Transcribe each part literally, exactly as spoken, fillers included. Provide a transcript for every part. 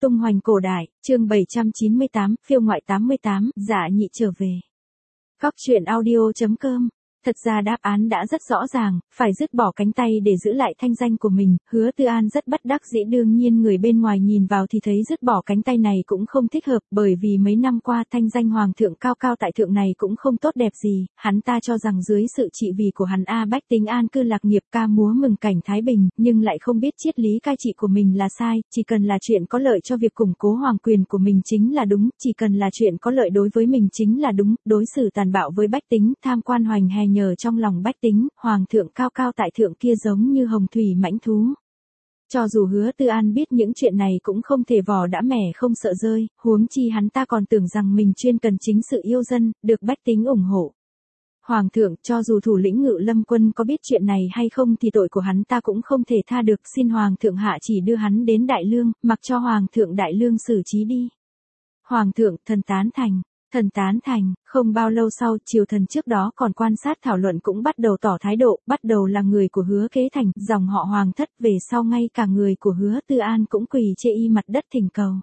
Tung hoành cổ đại, chương bảy trăm chín mươi tám, phiêu ngoại tám mươi tám, dạ nhị trở về. Cóc truyện audio chấm com. Thật ra đáp án đã rất rõ ràng, phải dứt bỏ cánh tay để giữ lại thanh danh của mình. Hứa Tư An rất bất đắc dĩ, đương nhiên người bên ngoài nhìn vào thì thấy dứt bỏ cánh tay này cũng không thích hợp, bởi vì mấy năm qua thanh danh hoàng thượng cao cao tại thượng này cũng không tốt đẹp gì. Hắn ta cho rằng dưới sự trị vì của hắn A bách tính an cư lạc nghiệp, ca múa mừng cảnh thái bình, nhưng lại không biết triết lý cai trị của mình là sai. Chỉ cần là chuyện có lợi cho việc củng cố hoàng quyền của mình chính là đúng, chỉ cần là chuyện có lợi đối với mình chính là đúng. Đối xử tàn bạo với bách tính, tham quan hoành hè nhờ trong lòng bách tính, hoàng thượng cao cao tại thượng kia giống như hồng thủy mãnh thú. Cho dù Hứa Tư An biết những chuyện này cũng không thể vò đã mẻ không sợ rơi, huống chi hắn ta còn tưởng rằng mình chuyên cần chính sự yêu dân, được bách tính ủng hộ. Hoàng thượng, cho dù thủ lĩnh Ngự Lâm Quân có biết chuyện này hay không thì tội của hắn ta cũng không thể tha được, xin hoàng thượng hạ chỉ đưa hắn đến Đại Lương, mặc cho hoàng thượng Đại Lương xử trí đi. Hoàng thượng, thần tán thành. Thần tán thành. Không bao lâu sau, triều thần trước đó còn quan sát thảo luận cũng bắt đầu tỏ thái độ, bắt đầu là người của Hứa Kế Thành, dòng họ Hoàng thất, về sau ngay cả người của Hứa Tư An cũng quỳ chê y mặt đất thỉnh cầu.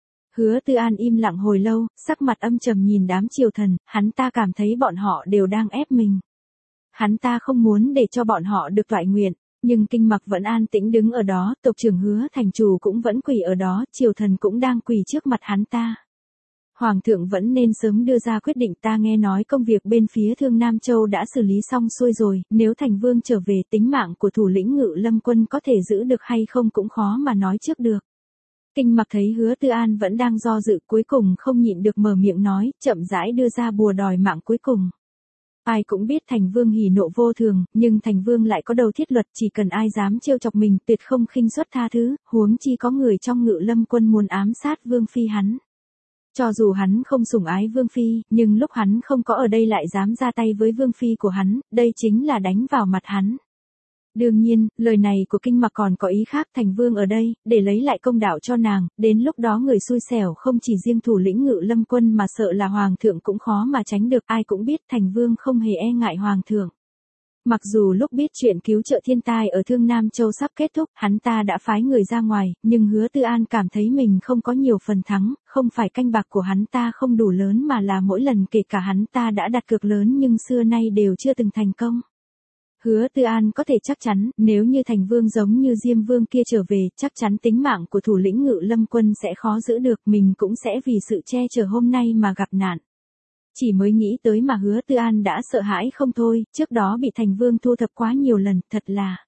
Hứa Tư An im lặng hồi lâu, sắc mặt âm trầm nhìn đám triều thần, hắn ta cảm thấy bọn họ đều đang ép mình. Hắn ta không muốn để cho bọn họ được toại nguyện, nhưng Kinh Mặc vẫn an tĩnh đứng ở đó, tộc trưởng Hứa Thành Chủ cũng vẫn quỳ ở đó, triều thần cũng đang quỳ trước mặt hắn ta. Hoàng thượng vẫn nên sớm đưa ra quyết định, ta nghe nói công việc bên phía Thương Nam Châu đã xử lý xong xuôi rồi, nếu Thành Vương trở về tính mạng của thủ lĩnh Ngự Lâm Quân có thể giữ được hay không cũng khó mà nói trước được. Kinh Mặc thấy Hứa Tư An vẫn đang do dự, cuối cùng không nhịn được mở miệng nói, chậm rãi đưa ra bùa đòi mạng cuối cùng. Ai cũng biết Thành Vương hỉ nộ vô thường, nhưng Thành Vương lại có đầu thiết luật, chỉ cần ai dám trêu chọc mình tuyệt không khinh suất tha thứ, huống chi có người trong Ngự Lâm Quân muốn ám sát Vương Phi hắn. Cho dù hắn không sủng ái Vương Phi, nhưng lúc hắn không có ở đây lại dám ra tay với Vương Phi của hắn, đây chính là đánh vào mặt hắn. Đương nhiên, lời này của Kinh Mặc còn có ý khác, Thành Vương ở đây, để lấy lại công đạo cho nàng, đến lúc đó người xui xẻo không chỉ riêng thủ lĩnh Ngự Lâm Quân mà sợ là Hoàng thượng cũng khó mà tránh được, ai cũng biết Thành Vương không hề e ngại Hoàng thượng. Mặc dù lúc biết chuyện cứu trợ thiên tai ở Thương Nam Châu sắp kết thúc, hắn ta đã phái người ra ngoài, nhưng Hứa Tư An cảm thấy mình không có nhiều phần thắng, không phải canh bạc của hắn ta không đủ lớn mà là mỗi lần kể cả hắn ta đã đặt cược lớn nhưng xưa nay đều chưa từng thành công. Hứa Tư An có thể chắc chắn, nếu như Thành Vương giống như Diêm Vương kia trở về, chắc chắn tính mạng của thủ lĩnh Ngự Lâm Quân sẽ khó giữ được, mình cũng sẽ vì sự che chở hôm nay mà gặp nạn. Chỉ mới nghĩ tới mà Hứa Tư An đã sợ hãi không thôi, trước đó bị Thành Vương thu thập quá nhiều lần, thật là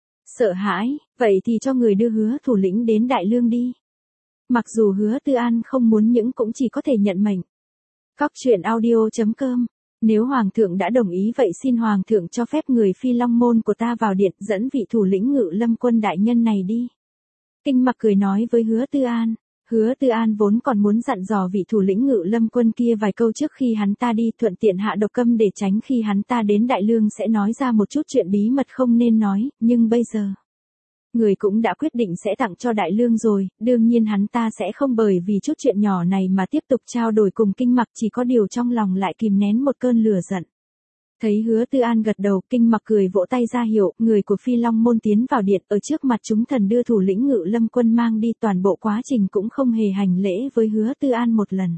sợ hãi, vậy thì cho người đưa Hứa thủ lĩnh đến Đại Lương đi. Mặc dù Hứa Tư An không muốn những cũng chỉ có thể nhận mệnh. Cóc truyện audio chấm com. Nếu Hoàng thượng đã đồng ý vậy xin Hoàng thượng cho phép người Phi Long Môn của ta vào điện dẫn vị thủ lĩnh Ngự Lâm Quân đại nhân này đi. Kinh Mặc cười nói với Hứa Tư An. Hứa Tư An vốn còn muốn dặn dò vị thủ lĩnh Ngự Lâm Quân kia vài câu trước khi hắn ta đi, thuận tiện hạ độc câm để tránh khi hắn ta đến Đại Lương sẽ nói ra một chút chuyện bí mật không nên nói, nhưng bây giờ người cũng đã quyết định sẽ tặng cho Đại Lương rồi, đương nhiên hắn ta sẽ không bởi vì chút chuyện nhỏ này mà tiếp tục trao đổi cùng Kinh Mặc, chỉ có điều trong lòng lại kìm nén một cơn lửa giận. Thấy Hứa Tư An gật đầu, Kinh Mặc cười vỗ tay ra hiệu, người của Phi Long Môn tiến vào điện, ở trước mặt chúng thần đưa thủ lĩnh Ngự Lâm Quân mang đi, toàn bộ quá trình cũng không hề hành lễ với Hứa Tư An một lần.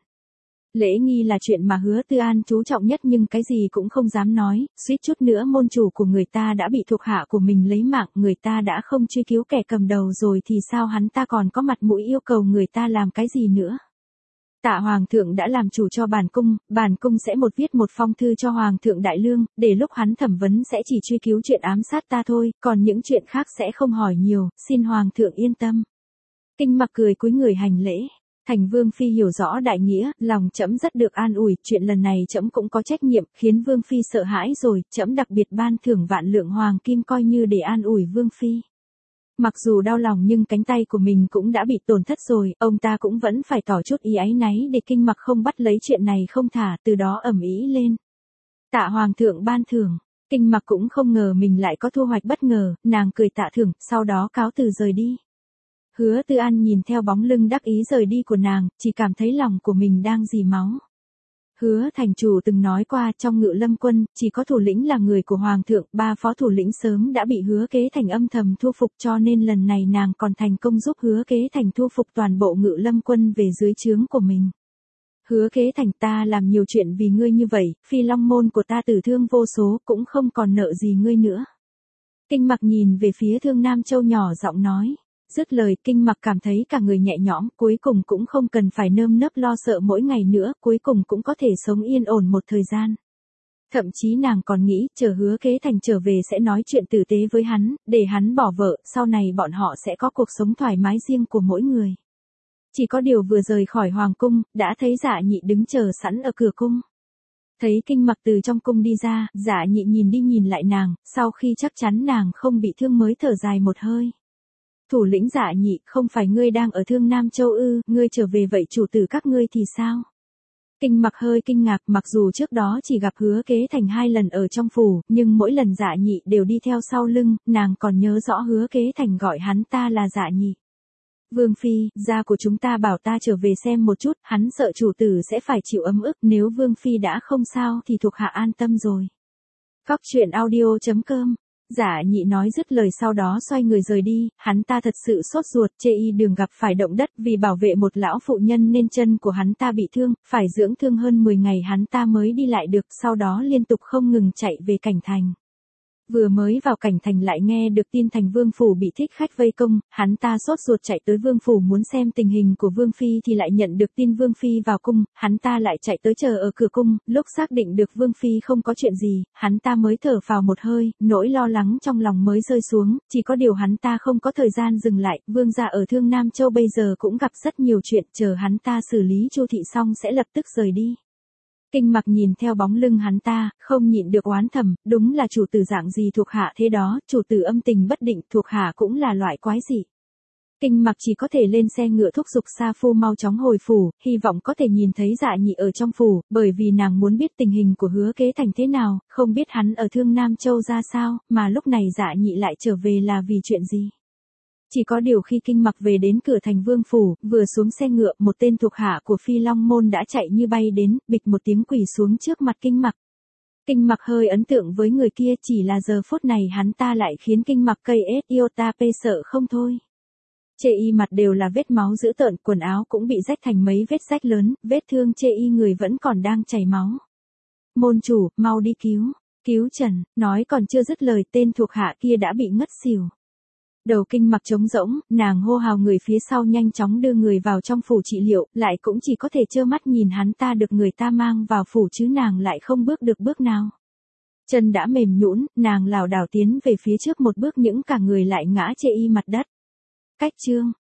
Lễ nghi là chuyện mà Hứa Tư An chú trọng nhất nhưng cái gì cũng không dám nói, suýt chút nữa môn chủ của người ta đã bị thuộc hạ của mình lấy mạng, người ta đã không truy cứu kẻ cầm đầu rồi thì sao hắn ta còn có mặt mũi yêu cầu người ta làm cái gì nữa. Tạ Hoàng thượng đã làm chủ cho bản cung, bản cung sẽ một viết một phong thư cho Hoàng thượng Đại Lương, để lúc hắn thẩm vấn sẽ chỉ truy cứu chuyện ám sát ta thôi, còn những chuyện khác sẽ không hỏi nhiều, xin Hoàng thượng yên tâm. Kinh Mặc cười cúi người hành lễ. Thành Vương Phi hiểu rõ đại nghĩa, lòng trẫm rất được an ủi, chuyện lần này trẫm cũng có trách nhiệm, khiến Vương Phi sợ hãi rồi, trẫm đặc biệt ban thưởng vạn lượng hoàng kim coi như để an ủi Vương Phi. Mặc dù đau lòng nhưng cánh tay của mình cũng đã bị tổn thất rồi, ông ta cũng vẫn phải tỏ chút ý áy náy để Kinh Mặc không bắt lấy chuyện này không thả, từ đó ầm ĩ lên. Tạ Hoàng thượng ban thưởng, Kinh Mặc cũng không ngờ mình lại có thu hoạch bất ngờ, nàng cười tạ thưởng, sau đó cáo từ rời đi. Hứa Tư An nhìn theo bóng lưng đắc ý rời đi của nàng, chỉ cảm thấy lòng của mình đang dì máu. Hứa thành chủ từng nói qua trong Ngự Lâm quân, chỉ có thủ lĩnh là người của hoàng thượng, ba phó thủ lĩnh sớm đã bị Hứa Kế Thành âm thầm thu phục, cho nên lần này nàng còn thành công giúp Hứa Kế Thành thu phục toàn bộ Ngự Lâm quân về dưới trướng của mình. Hứa Kế Thành, ta làm nhiều chuyện vì ngươi như vậy, Phi Long môn của ta tử thương vô số, cũng không còn nợ gì ngươi nữa. Kinh Mặc nhìn về phía Thương Nam Châu nhỏ giọng nói. Dứt lời, Kinh Mặc cảm thấy cả người nhẹ nhõm, cuối cùng cũng không cần phải nơm nớp lo sợ mỗi ngày nữa, cuối cùng cũng có thể sống yên ổn một thời gian. Thậm chí nàng còn nghĩ, chờ Hứa Kế Thành trở về sẽ nói chuyện tử tế với hắn, để hắn bỏ vợ, sau này bọn họ sẽ có cuộc sống thoải mái riêng của mỗi người. Chỉ có điều vừa rời khỏi hoàng cung, đã thấy Dạ Nhị đứng chờ sẵn ở cửa cung. Thấy Kinh Mặc từ trong cung đi ra, Dạ Nhị nhìn đi nhìn lại nàng, sau khi chắc chắn nàng không bị thương mới thở dài một hơi. Thủ lĩnh Dạ Nhị, không phải ngươi đang ở Thương Nam Châu ư, ngươi trở về vậy chủ tử các ngươi thì sao? Kinh Mặc hơi kinh ngạc, mặc dù trước đó chỉ gặp Hứa Kế Thành hai lần ở trong phủ, nhưng mỗi lần Dạ Nhị đều đi theo sau lưng, nàng còn nhớ rõ Hứa Kế Thành gọi hắn ta là Dạ Nhị. Vương Phi, gia của chúng ta bảo ta trở về xem một chút, hắn sợ chủ tử sẽ phải chịu ấm ức, nếu Vương Phi đã không sao thì thuộc hạ an tâm rồi. Cóc truyện audio chấm com. Dạ Nhị nói dứt lời sau đó xoay người rời đi, hắn ta thật sự sốt ruột, chê y đường gặp phải động đất vì bảo vệ một lão phụ nhân nên chân của hắn ta bị thương, phải dưỡng thương hơn mười ngày hắn ta mới đi lại được, sau đó liên tục không ngừng chạy về Cảnh Thành. Vừa mới vào Cảnh Thành lại nghe được tin Thành Vương phủ bị thích khách vây công, hắn ta sốt ruột chạy tới Vương phủ muốn xem tình hình của Vương Phi thì lại nhận được tin Vương Phi vào cung, hắn ta lại chạy tới chờ ở cửa cung, lúc xác định được Vương Phi không có chuyện gì, hắn ta mới thở phào một hơi, nỗi lo lắng trong lòng mới rơi xuống, chỉ có điều hắn ta không có thời gian dừng lại, Vương gia ở Thương Nam Châu bây giờ cũng gặp rất nhiều chuyện, chờ hắn ta xử lý Chu thị xong sẽ lập tức rời đi. Kinh Mặc nhìn theo bóng lưng hắn ta, không nhịn được oán thầm, đúng là chủ tử dạng gì thuộc hạ thế đó, chủ tử âm tình bất định, thuộc hạ cũng là loại quái gì. Kinh Mặc chỉ có thể lên xe ngựa thúc giục Sa Phu mau chóng hồi phủ, hy vọng có thể nhìn thấy Dạ Nhị ở trong phủ, bởi vì nàng muốn biết tình hình của Hứa Kế Thành thế nào, không biết hắn ở Thương Nam Châu ra sao, mà lúc này Dạ Nhị lại trở về là vì chuyện gì. Chỉ có điều khi Kinh Mặc về đến cửa Thành Vương phủ, vừa xuống xe ngựa, một tên thuộc hạ của Phi Long môn đã chạy như bay đến, bịch một tiếng quỳ xuống trước mặt Kinh Mặc. Kinh Mặc hơi ấn tượng với người kia, chỉ là giờ phút này hắn ta lại khiến Kinh Mặc cây ết yêu ta pê sợ không thôi. Chê y mặt đều là vết máu dữ tợn, quần áo cũng bị rách thành mấy vết rách lớn, vết thương chê y người vẫn còn đang chảy máu. Môn chủ, mau đi cứu, cứu Trần, nói còn chưa dứt lời tên thuộc hạ kia đã bị ngất xỉu. Đầu Kinh Mặc trống rỗng, nàng hô hào người phía sau nhanh chóng đưa người vào trong phủ trị liệu, lại cũng chỉ có thể trơ mắt nhìn hắn ta được người ta mang vào phủ chứ nàng lại không bước được bước nào. Chân đã mềm nhũn, nàng lảo đảo tiến về phía trước một bước những cả người lại ngã chê y mặt đất. Cách chương